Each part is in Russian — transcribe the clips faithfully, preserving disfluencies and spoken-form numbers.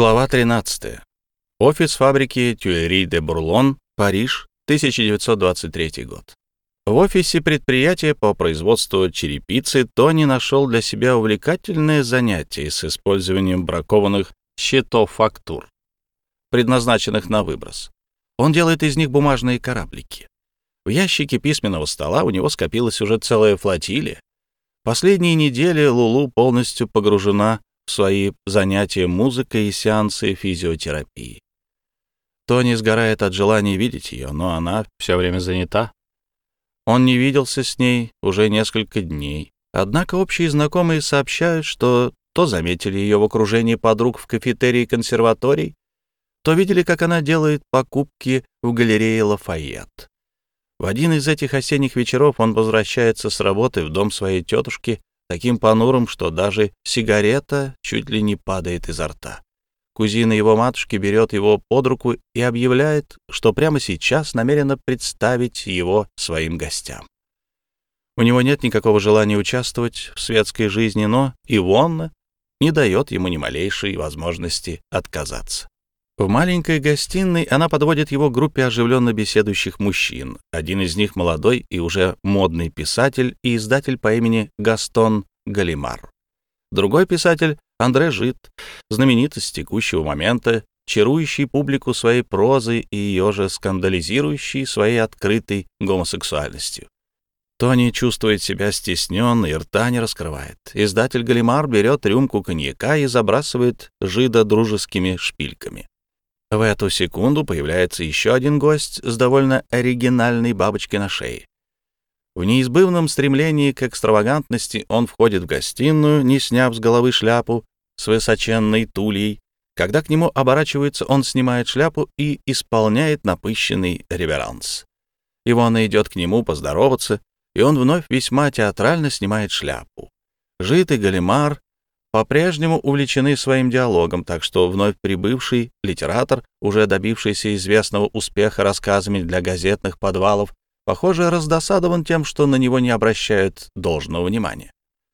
Глава тринадцатая. Офис фабрики Tuileries de Bourlon, Париж, тысяча девятьсот двадцать третий год. В офисе предприятия по производству черепицы Тони нашел для себя увлекательное занятие с использованием бракованных счетов фактур, предназначенных на выброс. Он делает из них бумажные кораблики. В ящике письменного стола у него скопилась уже целая флотилия. Последние недели Лулу полностью погружена в свои занятия музыкой и сеансы физиотерапии. Тони сгорает от желания видеть ее, но она все время занята. Он не виделся с ней уже несколько дней. Однако общие знакомые сообщают, что то заметили ее в окружении подруг в кафетерии консерваторий, то видели, как она делает покупки в галерее Лафайет. В один из этих осенних вечеров он возвращается с работы в дом своей тетушки, таким понурым, что даже сигарета чуть ли не падает изо рта. Кузина его матушки берет его под руку и объявляет, что прямо сейчас намерена представить его своим гостям. У него нет никакого желания участвовать в светской жизни, но Ивонна не дает ему ни малейшей возможности отказаться. В маленькой гостиной она подводит его к группе оживленно беседующих мужчин. Один из них молодой и уже модный писатель и издатель по имени Гастон Галимар. Другой писатель — Андре Жид, знаменитость текущего момента, чарующий публику своей прозой и ее же скандализирующий своей открытой гомосексуальностью. Тони чувствует себя стесненно и рта не раскрывает. Издатель Галимар берет рюмку коньяка и забрасывает Жида дружескими шпильками. В эту секунду появляется еще один гость с довольно оригинальной бабочкой на шее. В неизбывном стремлении к экстравагантности он входит в гостиную, не сняв с головы шляпу с высоченной тульей. Когда к нему оборачивается, он снимает шляпу и исполняет напыщенный реверанс. Ивона идет к нему поздороваться, и он вновь весьма театрально снимает шляпу. Жид и Галимар по-прежнему увлечены своим диалогом, так что вновь прибывший литератор, уже добившийся известного успеха рассказами для газетных подвалов, похоже, раздосадован тем, что на него не обращают должного внимания.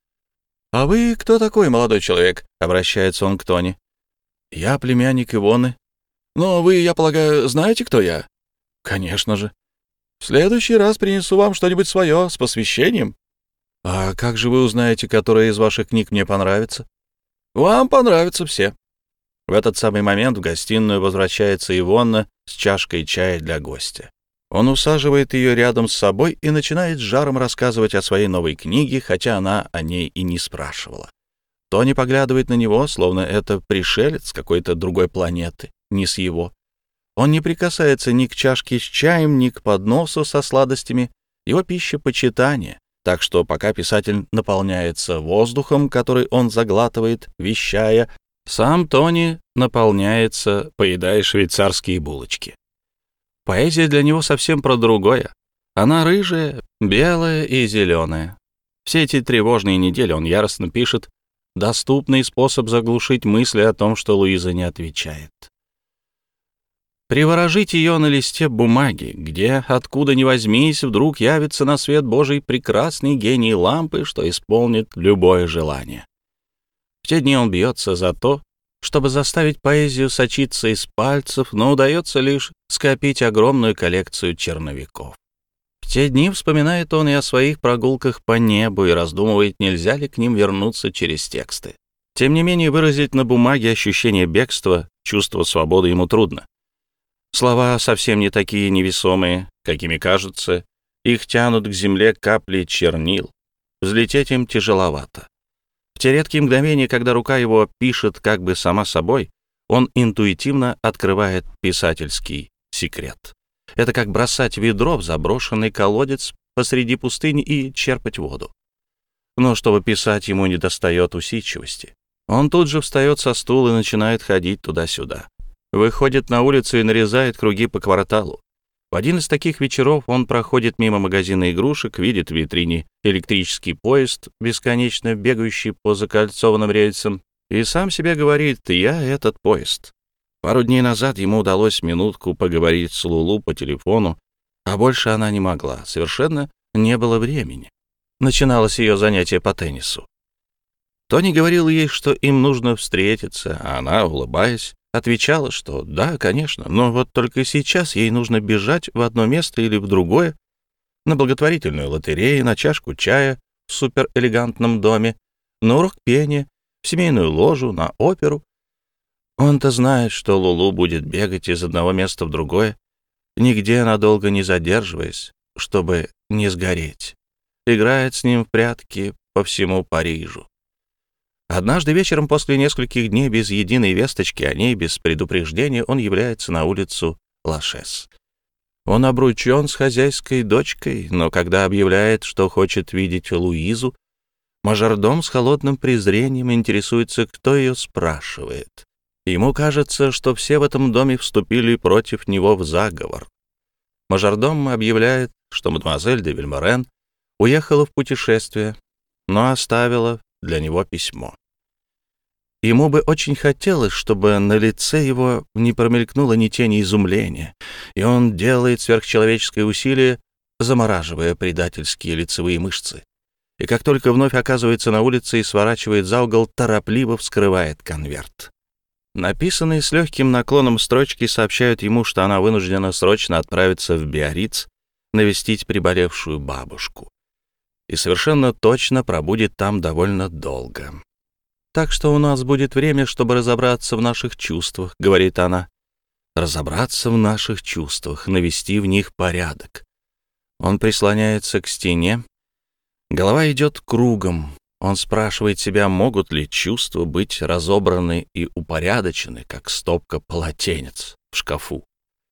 «А вы кто такой, молодой человек?» — обращается он к Тони. «Я племянник Ивоны». «Но вы, я полагаю, знаете, кто я?» «Конечно же». «В следующий раз принесу вам что-нибудь свое, с посвящением». «А как же вы узнаете, которая из ваших книг мне понравится?» «Вам понравятся все». В этот самый момент в гостиную возвращается Ивонна с чашкой чая для гостя. Он усаживает ее рядом с собой и начинает с жаром рассказывать о своей новой книге, хотя она о ней и не спрашивала. Тони поглядывает на него, словно это пришелец с какой-то другой планеты, не с его. Он не прикасается ни к чашке с чаем, ни к подносу со сладостями. Его пища — почитание. Так что пока писатель наполняется воздухом, который он заглатывает, вещая, сам Тони наполняется, поедая швейцарские булочки. Поэзия для него совсем про другое. Она рыжая, белая и зеленая. Все эти тревожные недели он яростно пишет доступный способ заглушить мысли о том, что Луиза не отвечает. Приворожить ее на листе бумаги, где, откуда ни возьмись, вдруг явится на свет Божий прекрасный гений лампы, что исполнит любое желание. В те дни он бьется за то, чтобы заставить поэзию сочиться из пальцев, но удается лишь скопить огромную коллекцию черновиков. В те дни вспоминает он и о своих прогулках по небу и раздумывает, нельзя ли к ним вернуться через тексты. Тем не менее, выразить на бумаге ощущение бегства, чувство свободы ему трудно. Слова совсем не такие невесомые, какими кажутся, их тянут к земле капли чернил. Взлететь им тяжеловато. В те редкие мгновения, когда рука его пишет как бы сама собой, он интуитивно открывает писательский секрет. Это как бросать ведро в заброшенный колодец посреди пустыни и черпать воду. Но чтобы писать, ему недостает усидчивости. Он тут же встает со стула и начинает ходить туда-сюда. Выходит на улицу и нарезает круги по кварталу. В один из таких вечеров он проходит мимо магазина игрушек, видит в витрине электрический поезд, бесконечно бегающий по закольцованным рельсам, и сам себе говорит: «Я этот поезд». Пару дней назад ему удалось минутку поговорить с Лулу по телефону, а больше она не могла, совершенно не было времени. Начиналось ее занятие по теннису. Тони говорил ей, что им нужно встретиться, а она, улыбаясь, отвечала, что да, конечно, но вот только сейчас ей нужно бежать в одно место или в другое, на благотворительную лотерею, на чашку чая в суперэлегантном доме, на урок пения, в семейную ложу, на оперу. Он-то знает, что Лулу будет бегать из одного места в другое, нигде надолго не задерживаясь, чтобы не сгореть. Играет с ним в прятки по всему Парижу. Однажды вечером, после нескольких дней без единой весточки о ней, без предупреждения, он является на улицу Лашес. Он обручен с хозяйской дочкой, но когда объявляет, что хочет видеть Луизу, мажордом с холодным презрением интересуется, кто ее спрашивает. Ему кажется, что все в этом доме вступили против него в заговор. Мажордом объявляет, что мадемуазель де Вильморен уехала в путешествие, но оставила для него письмо. Ему бы очень хотелось, чтобы на лице его не промелькнуло ни тени изумления, и он делает сверхчеловеческое усилие, замораживая предательские лицевые мышцы. И как только вновь оказывается на улице и сворачивает за угол, торопливо вскрывает конверт. Написанные с легким наклоном строчки сообщают ему, что она вынуждена срочно отправиться в Биарриц навестить приболевшую бабушку. И совершенно точно пробудет там довольно долго. «Так что у нас будет время, чтобы разобраться в наших чувствах», — говорит она. «Разобраться в наших чувствах, навести в них порядок». Он прислоняется к стене. Голова идет кругом. Он спрашивает себя, могут ли чувства быть разобраны и упорядочены, как стопка полотенец в шкафу.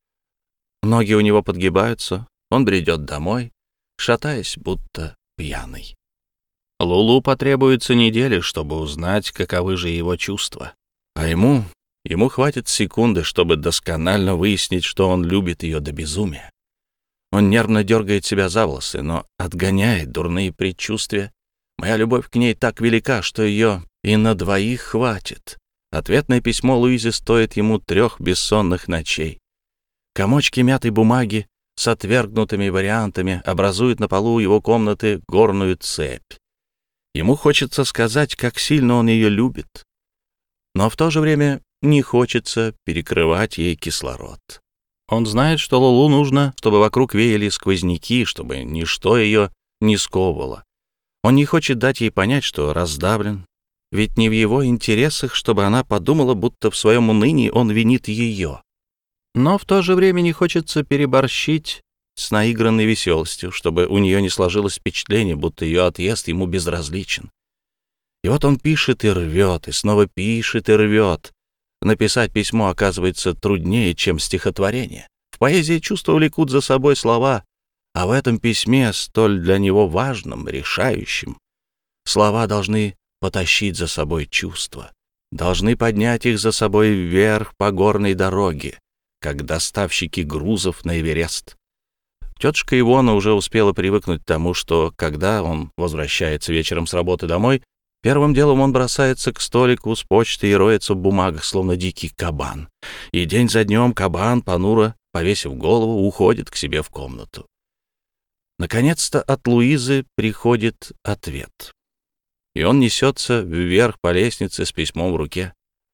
Ноги у него подгибаются. Он бредет домой, шатаясь, будто пьяный. Лулу потребуется недели, чтобы узнать, каковы же его чувства. А ему, ему хватит секунды, чтобы досконально выяснить, что он любит ее до безумия. Он нервно дергает себя за волосы, но отгоняет дурные предчувствия. Моя любовь к ней так велика, что ее и на двоих хватит. Ответное письмо Луизы стоит ему трех бессонных ночей. Комочки мятой бумаги с отвергнутыми вариантами образуют на полу его комнаты горную цепь. Ему хочется сказать, как сильно он ее любит, но в то же время не хочется перекрывать ей кислород. Он знает, что Лулу нужно, чтобы вокруг веяли сквозняки, чтобы ничто ее не сковывало. Он не хочет дать ей понять, что раздавлен, ведь не в его интересах, чтобы она подумала, будто в своем унынии он винит ее. Но в то же время не хочется переборщить с наигранной веселостью, чтобы у нее не сложилось впечатление, будто ее отъезд ему безразличен. И вот он пишет и рвет, и снова пишет и рвет. Написать письмо оказывается труднее, чем стихотворение. В поэзии чувства влекут за собой слова, а в этом письме, столь для него важном, решающем, слова должны потащить за собой чувства, должны поднять их за собой вверх по горной дороге, как доставщики грузов на Эверест. Тетушка Ивона уже успела привыкнуть к тому, что, когда он возвращается вечером с работы домой, первым делом он бросается к столику с почтой и роется в бумагах, словно дикий кабан. И день за днем кабан, понуро повесив голову, уходит к себе в комнату. Наконец-то от Луизы приходит ответ. И он несется вверх по лестнице с письмом в руке.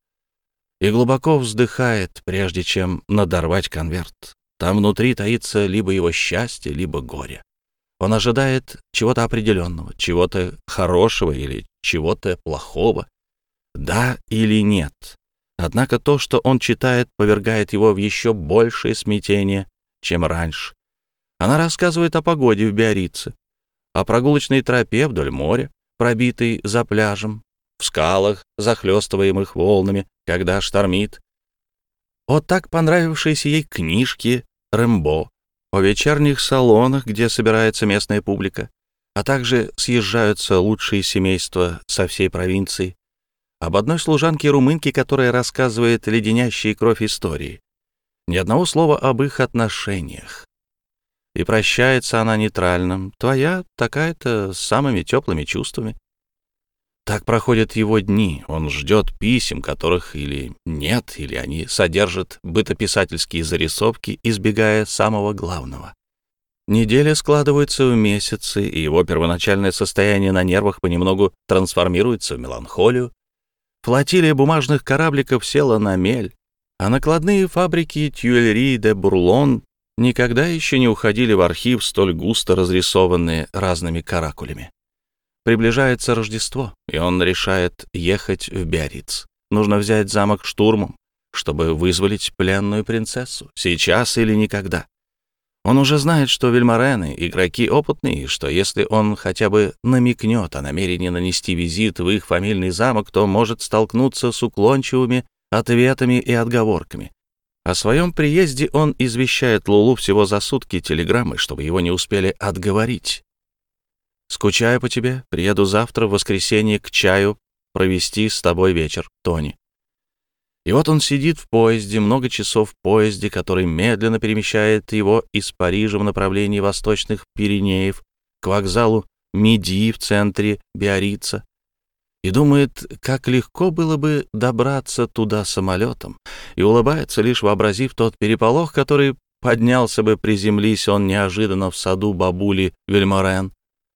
И глубоко вздыхает, прежде чем надорвать конверт. Там внутри таится либо его счастье, либо горе. Он ожидает чего-то определенного, чего-то хорошего или чего-то плохого. Да или нет. Однако то, что он читает, повергает его в еще большее смятение, чем раньше. Она рассказывает о погоде в Биаррице, о прогулочной тропе вдоль моря, пробитой за пляжем, в скалах, захлестываемых волнами, когда штормит, о так понравившейся ей книжке Рэмбо, о вечерних салонах, где собирается местная публика, а также съезжаются лучшие семейства со всей провинции, об одной служанке-румынке, которая рассказывает леденящие кровь истории. Ни одного слова об их отношениях. И прощается она нейтральным: «Твоя такая-то, с самыми теплыми чувствами». Так проходят его дни. Он ждет писем, которых или нет, или они содержат бытописательские зарисовки, избегая самого главного. Недели складываются в месяцы, и его первоначальное состояние на нервах понемногу трансформируется в меланхолию. Флотилия бумажных корабликов села на мель, А накладные фабрики Tuileries де Бурлон никогда еще не уходили в архив, столь густо разрисованные разными каракулями. Приближается Рождество, и он решает ехать в Биарриц. Нужно взять замок штурмом, чтобы вызволить пленную принцессу, сейчас или никогда. Он уже знает, что вельморены — игроки опытные, и что если он хотя бы намекнет о намерении нанести визит в их фамильный замок, то может столкнуться с уклончивыми ответами и отговорками. О своем приезде он извещает Лулу всего за сутки телеграммой, чтобы его не успели отговорить. «Скучаю по тебе, приеду завтра в воскресенье к чаю провести с тобой вечер, Тони». И вот он сидит в поезде, много часов в поезде, который медленно перемещает его из Парижа в направлении восточных Пиренеев к вокзалу Миди в центре Биаррица, и думает, как легко было бы добраться туда самолетом, и улыбается, лишь вообразив тот переполох, который поднялся бы, приземлись он неожиданно в саду бабули Вельморен.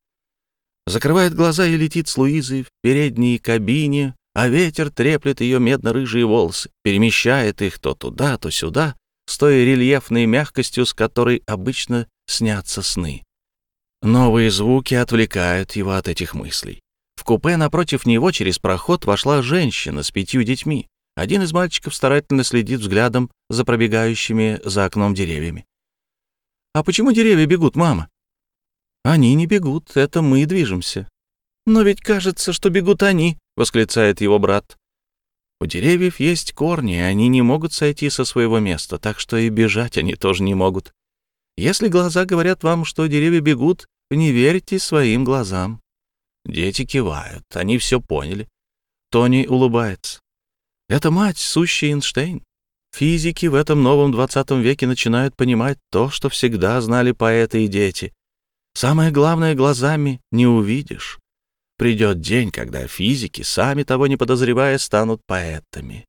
Закрывает глаза и летит с Луизой в передней кабине, а ветер треплет ее медно-рыжие волосы, перемещает их то туда, то сюда, с той рельефной мягкостью, с которой обычно снятся сны. Новые звуки отвлекают его от этих мыслей. В купе напротив него через проход вошла женщина с пятью детьми. Один из мальчиков старательно следит взглядом за пробегающими за окном деревьями. «А почему деревья бегут, мама?» «Они не бегут, это мы движемся». «Но ведь кажется, что бегут они», — восклицает его брат. «У деревьев есть корни, и они не могут сойти со своего места, так что и бежать они тоже не могут. Если глаза говорят вам, что деревья бегут, не верьте своим глазам». Дети кивают, они все поняли. Тони улыбается. Это мать, сущий Эйнштейн. Физики в этом новом двадцатом веке начинают понимать то, что всегда знали поэты и дети. Самое главное, глазами не увидишь. Придет день, когда физики, сами того не подозревая, станут поэтами.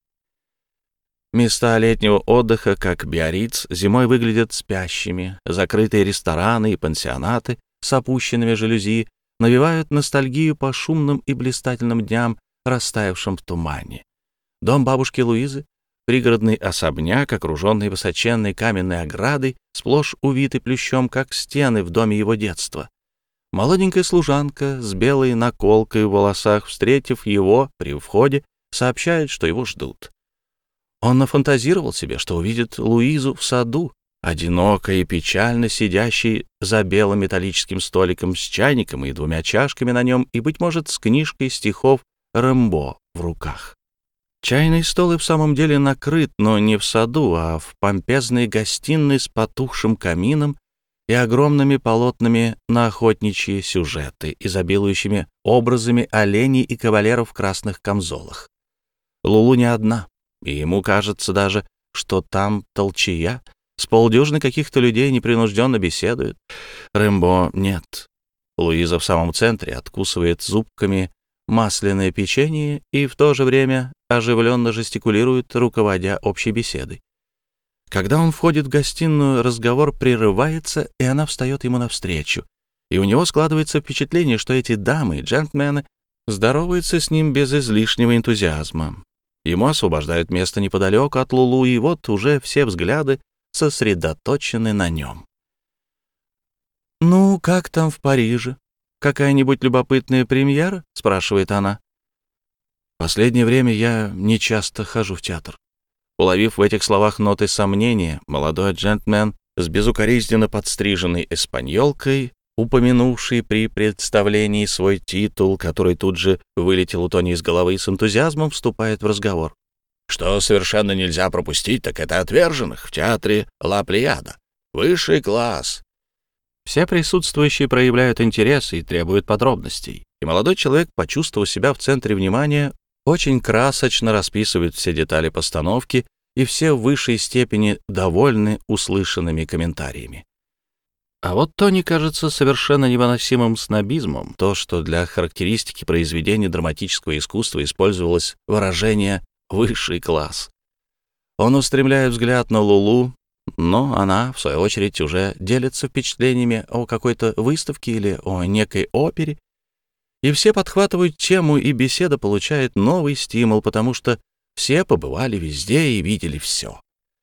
Места летнего отдыха, как Биарриц, зимой выглядят спящими. Закрытые рестораны и пансионаты с опущенными жалюзи навевают ностальгию по шумным и блистательным дням, растаявшим в тумане. Дом бабушки Луизы, пригородный особняк, окруженный высоченной каменной оградой, сплошь увитый плющом, как стены в доме его детства. Молоденькая служанка с белой наколкой в волосах, встретив его при входе, сообщает, что его ждут. Он нафантазировал себе, что увидит Луизу в саду, одиноко и печально сидящей за белым металлическим столиком с чайником и двумя чашками на нем, и, быть может, с книжкой стихов Рэмбо в руках. Чайный стол и в самом деле накрыт, но не в саду, а в помпезной гостиной с потухшим камином и огромными полотнами на охотничьи сюжеты, изобилующими образами оленей и кавалеров в красных камзолах. Лулу не одна, и ему кажется даже, что там толчая, с полдюжины каких-то людей непринужденно беседует. Рэмбо нет. Луиза в самом центре откусывает зубками масляное печенье и в то же время оживленно жестикулирует, руководя общей беседой. Когда он входит в гостиную, разговор прерывается, и она встает ему навстречу. И у него складывается впечатление, что эти дамы и джентльмены здороваются с ним без излишнего энтузиазма. Ему освобождают место неподалеку от Лулу, и вот уже все взгляды сосредоточены на нем. «Ну, как там в Париже? Какая-нибудь любопытная премьера?» — спрашивает она. «Последнее время я не часто хожу в театр». Уловив в этих словах ноты сомнения, молодой джентльмен с безукоризненно подстриженной эспаньолкой, упомянувший при представлении свой титул, который тут же вылетел у Тони из головы, с энтузиазмом вступает в разговор. «Что совершенно нельзя пропустить, так это «Отверженных» в театре Ла Плеяда. Высший класс». Все присутствующие проявляют интерес и требуют подробностей, и молодой человек, почувствовав себя в центре внимания, очень красочно расписывает все детали постановки, и все в высшей степени довольны услышанными комментариями. А вот Тони кажется совершенно невыносимым снобизмом то, что для характеристики произведения драматического искусства использовалось выражение «высший класс». Он устремляет взгляд на Лулу, но она, в свою очередь, уже делится впечатлениями о какой-то выставке или о некой опере, и все подхватывают тему, и беседа получает новый стимул, потому что Все побывали везде и видели все.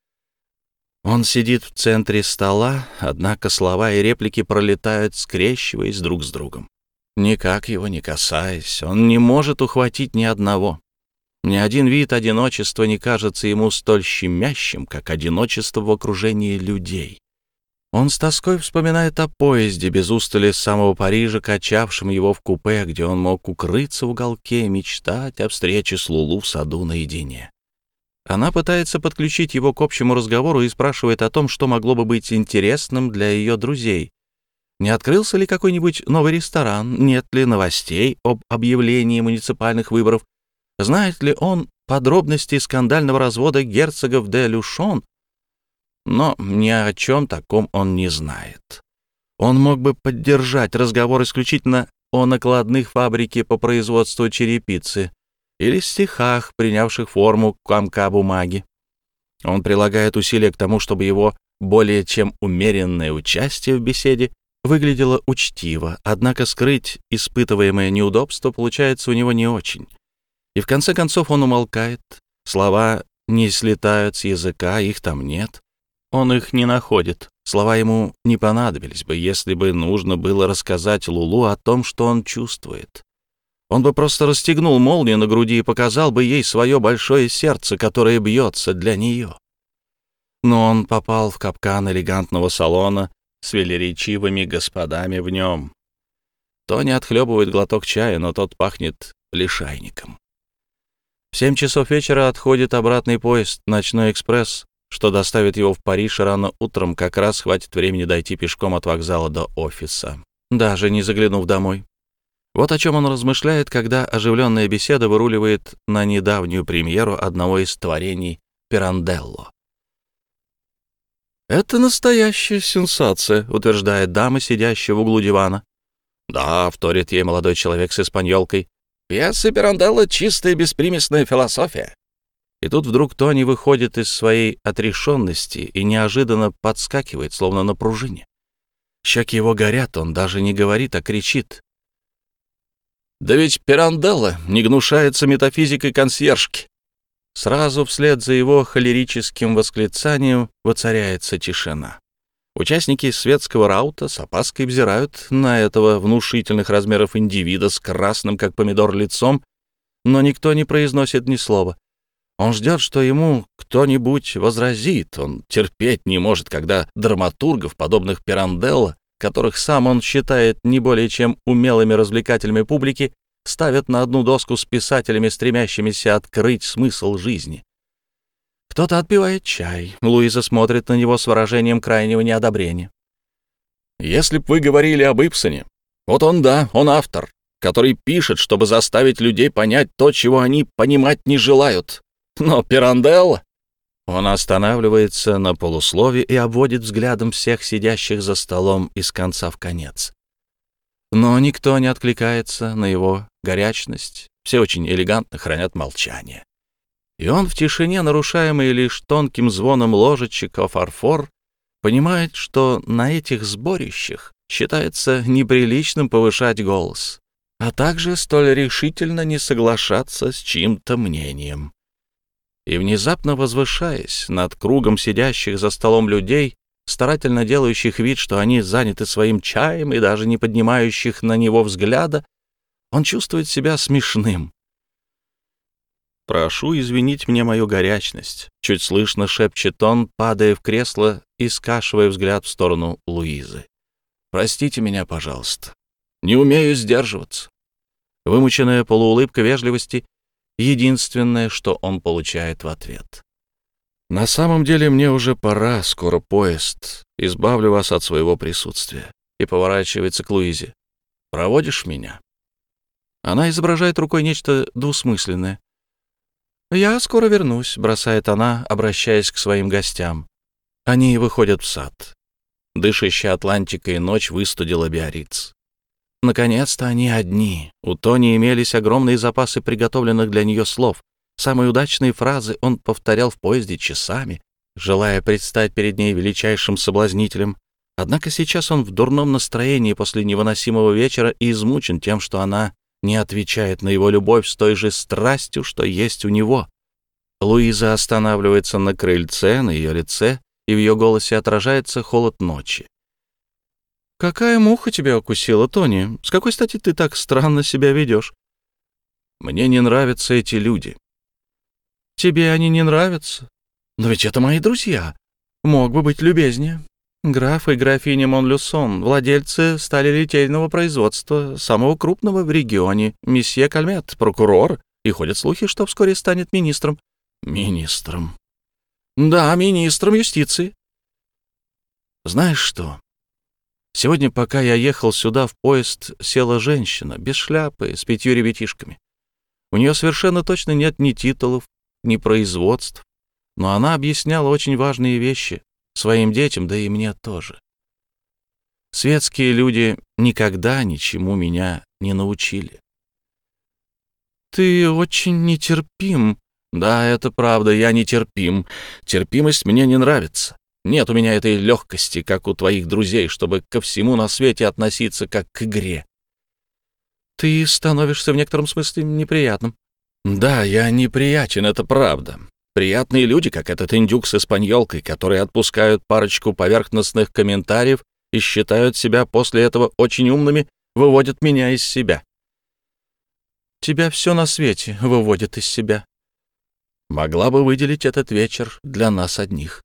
Он сидит в центре стола, однако слова и реплики пролетают, скрещиваясь друг с другом. Никак его не касаясь, он не может ухватить ни одного. Ни один вид одиночества не кажется ему столь щемящим, как одиночество в окружении людей. Он с тоской вспоминает о поезде без устали с самого Парижа, качавшем его в купе, где он мог укрыться в уголке и мечтать о встрече с Лулу в саду наедине. Она пытается подключить его к общему разговору и спрашивает о том, что могло бы быть интересным для ее друзей. Не открылся ли какой-нибудь новый ресторан, нет ли новостей об объявлении муниципальных выборов, знает ли он подробности скандального развода герцогов де Люшон. Но ни о чем таком он не знает. Он мог бы поддержать разговор исключительно о накладных фабрике по производству черепицы или стихах, принявших форму комка бумаги. Он прилагает усилия к тому, чтобы его более чем умеренное участие в беседе выглядело учтиво, однако скрыть испытываемое неудобство получается у него не очень. И в конце концов он умолкает, слова не слетают с языка, их там нет. Он их не находит. Слова ему не понадобились бы, если бы нужно было рассказать Лулу о том, что он чувствует. Он бы просто расстегнул молнию на груди и показал бы ей свое большое сердце, которое бьется для нее. Но он попал в капкан элегантного салона с велеречивыми господами в нем. Тони отхлебывает глоток чая, но тот пахнет лишайником. В семь часов вечера отходит обратный поезд, ночной экспресс, что доставит его в Париж рано утром, как раз хватит времени дойти пешком от вокзала до офиса, даже не заглянув домой. Вот о чем он размышляет, когда оживленная беседа выруливает на недавнюю премьеру одного из творений Пиранделло. «Это настоящая сенсация», — утверждает дама, сидящая в углу дивана. «Да», — вторит ей молодой человек с испаньолкой, «пьеса Пиранделло — чистая беспримесная философия». И тут вдруг Тони выходит из своей отрешенности и неожиданно подскакивает, словно на пружине. Щеки его горят, он даже не говорит, а кричит. «Да ведь Пиранделло не гнушается метафизикой консьержки!» Сразу вслед за его холерическим восклицанием воцаряется тишина. Участники светского раута с опаской взирают на этого внушительных размеров индивида с красным, как помидор, лицом, но никто не произносит ни слова. Он ждет, что ему кто-нибудь возразит. Он терпеть не может, когда драматургов, подобных Пиранделло, которых сам он считает не более чем умелыми развлекателями публики, ставят на одну доску с писателями, стремящимися открыть смысл жизни. Кто-то отпивает чай. Луиза смотрит на него с выражением крайнего неодобрения. «Если б вы говорили об Ибсене, вот он, да, он автор, который пишет, чтобы заставить людей понять то, чего они понимать не желают. Но Пиранделло...» Он останавливается на полуслове и обводит взглядом всех сидящих за столом из конца в конец. Но никто не откликается на его горячность, все очень элегантно хранят молчание. И он в тишине, нарушаемой лишь тонким звоном ложечек о фарфор, понимает, что на этих сборищах считается неприличным повышать голос, а также столь решительно не соглашаться с чьим-то мнением. И внезапно возвышаясь над кругом сидящих за столом людей, старательно делающих вид, что они заняты своим чаем и даже не поднимающих на него взгляда, он чувствует себя смешным. «Прошу извинить мне мою горячность», — чуть слышно шепчет он, падая в кресло и скашивая взгляд в сторону Луизы. «Простите меня, пожалуйста. Не умею сдерживаться». Вымученная полуулыбка вежливости — единственное, что он получает в ответ. «На самом деле мне уже пора, скоро поезд. Избавлю вас от своего присутствия». И поворачивается к Луизе. «Проводишь меня?» Она изображает рукой нечто двусмысленное. «Я скоро вернусь», — бросает она, обращаясь к своим гостям. Они выходят в сад. Дышащая Атлантикой ночь выстудила Биарриц. Наконец-то они одни. У Тони имелись огромные запасы приготовленных для нее слов. Самые удачные фразы он повторял в поезде часами, желая предстать перед ней величайшим соблазнителем. Однако сейчас он в дурном настроении после невыносимого вечера и измучен тем, что она не отвечает на его любовь с той же страстью, что есть у него. Луиза останавливается на крыльце, на ее лице, и в ее голосе отражается холод ночи. «Какая муха тебя укусила, Тони? С какой стати ты так странно себя ведешь?» «Мне не нравятся эти люди». «Тебе они не нравятся? Но ведь это мои друзья. Мог бы быть любезнее. Граф и графиня Монлюсон, владельцы сталелитейного производства, самого крупного в регионе, месье Кальмет, прокурор, и ходят слухи, что вскоре станет министром». «Министром?» «Да, министром юстиции». «Знаешь что? Сегодня, пока я ехал сюда, в поезд села женщина, без шляпы, с пятью ребятишками. У нее совершенно точно нет ни титулов, ни производств, но она объясняла очень важные вещи своим детям, да и мне тоже. Светские люди никогда ничему меня не научили». «Ты очень нетерпим». «Да, это правда, я нетерпим. Терпимость мне не нравится. Нет у меня этой легкости, как у твоих друзей, чтобы ко всему на свете относиться как к игре». «Ты становишься в некотором смысле неприятным». «Да, я неприятен, это правда. Приятные люди, как этот индюк с испаньолкой, которые отпускают парочку поверхностных комментариев и считают себя после этого очень умными, выводят меня из себя». «Тебя все на свете выводит из себя». «Могла бы выделить этот вечер для нас одних».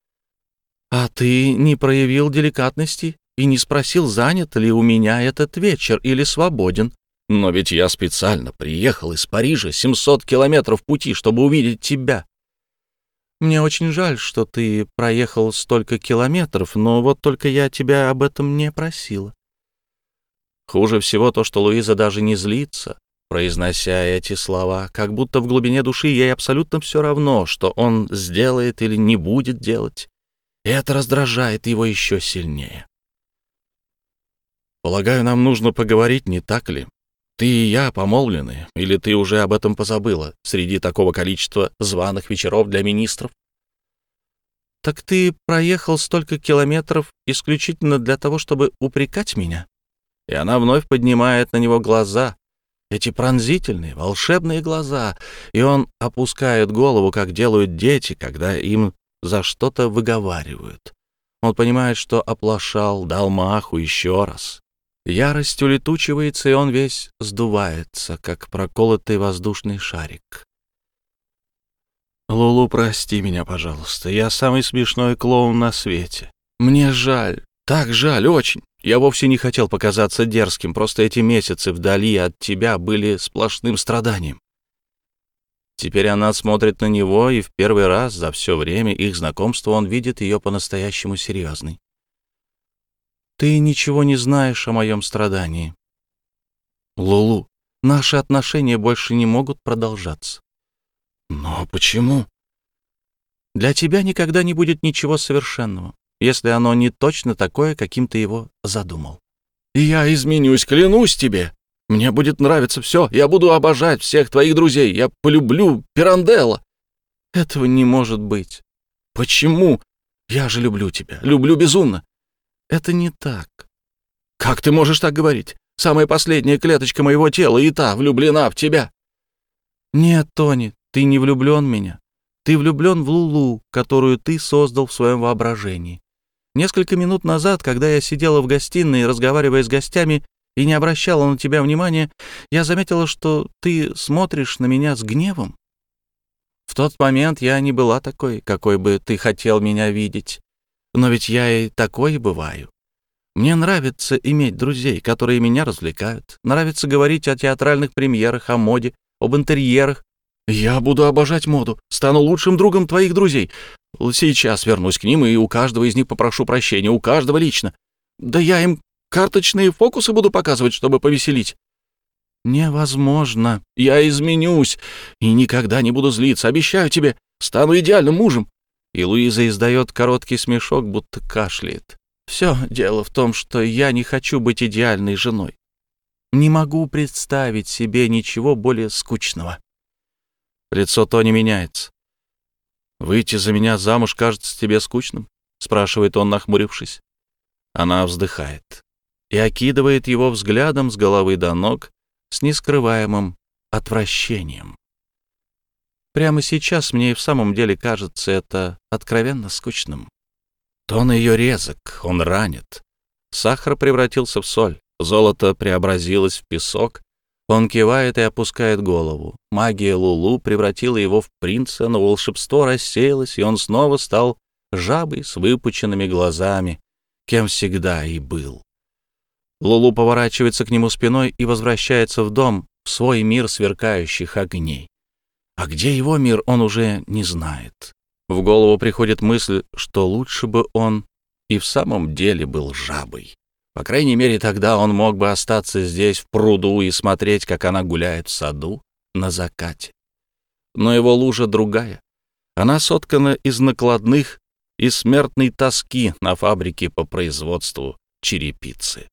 «А ты не проявил деликатности и не спросил, занят ли у меня этот вечер или свободен?» «Но ведь я специально приехал из Парижа семьсот километров пути, чтобы увидеть тебя». «Мне очень жаль, что ты проехал столько километров, но вот только я тебя об этом не просила». Хуже всего то, что Луиза даже не злится, произнося эти слова, как будто в глубине души ей абсолютно все равно, что он сделает или не будет делать. И это раздражает его еще сильнее. «Полагаю, нам нужно поговорить, не так ли? Ты и я помолвлены, или ты уже об этом позабыла среди такого количества званых вечеров для министров?» «Так ты проехал столько километров исключительно для того, чтобы упрекать меня?» И она вновь поднимает на него глаза, эти пронзительные, волшебные глаза, и он опускает голову, как делают дети, когда им за что-то выговаривают. Он понимает, что оплошал, дал маху еще раз. Ярость улетучивается, и он весь сдувается, как проколотый воздушный шарик. «Лулу, прости меня, пожалуйста. Я самый смешной клоун на свете. Мне жаль, так жаль, очень. Я вовсе не хотел показаться дерзким, просто эти месяцы вдали от тебя были сплошным страданием». Теперь она смотрит на него, и в первый раз за все время их знакомства он видит ее по-настоящему серьезной. «Ты ничего не знаешь о моем страдании. Лулу, наши отношения больше не могут продолжаться». «Но почему?» «Для тебя никогда не будет ничего совершенного, если оно не точно такое, каким ты его задумал». «Я изменюсь, клянусь тебе. Мне будет нравиться все. Я буду обожать всех твоих друзей. Я полюблю Пиранделло». «Этого не может быть». «Почему? Я же люблю тебя. Люблю безумно». «Это не так». «Как ты можешь так говорить? Самая последняя клеточка моего тела и та влюблена в тебя». «Нет, Тони, ты не влюблен в меня. Ты влюблен в Лулу, которую ты создал в своем воображении. Несколько минут назад, когда я сидела в гостиной, разговаривая с гостями, и не обращала на тебя внимания, я заметила, что ты смотришь на меня с гневом. В тот момент я не была такой, какой бы ты хотел меня видеть. Но ведь я и такой бываю. Мне нравится иметь друзей, которые меня развлекают. Нравится говорить о театральных премьерах, о моде, об интерьерах. Я буду обожать моду, стану лучшим другом твоих друзей. Сейчас вернусь к ним и у каждого из них попрошу прощения, у каждого лично. Да я им карточные фокусы буду показывать, чтобы повеселить». «Невозможно. Я изменюсь и никогда не буду злиться. Обещаю тебе, стану идеальным мужем». И Луиза издает короткий смешок, будто кашляет. «Все дело в том, что я не хочу быть идеальной женой. Не могу представить себе ничего более скучного». Лицо Тони меняется. «Выйти за меня замуж кажется тебе скучным?» — спрашивает он, нахмурившись. Она вздыхает и окидывает его взглядом с головы до ног с нескрываемым отвращением. Прямо сейчас мне и в самом деле кажется это откровенно скучным. Тон ее резок, он ранит. Сахар превратился в соль, золото преобразилось в песок. Он кивает и опускает голову. Магия Лулу превратила его в принца, но волшебство рассеялось, и он снова стал жабой с выпученными глазами, кем всегда и был. Лулу поворачивается к нему спиной и возвращается в дом, в свой мир сверкающих огней. А где его мир, он уже не знает. В голову приходит мысль, что лучше бы он и в самом деле был жабой. По крайней мере, тогда он мог бы остаться здесь, в пруду, и смотреть, как она гуляет в саду на закате. Но его лужа другая. Она соткана из накладных и смертной тоски на фабрике по производству черепицы.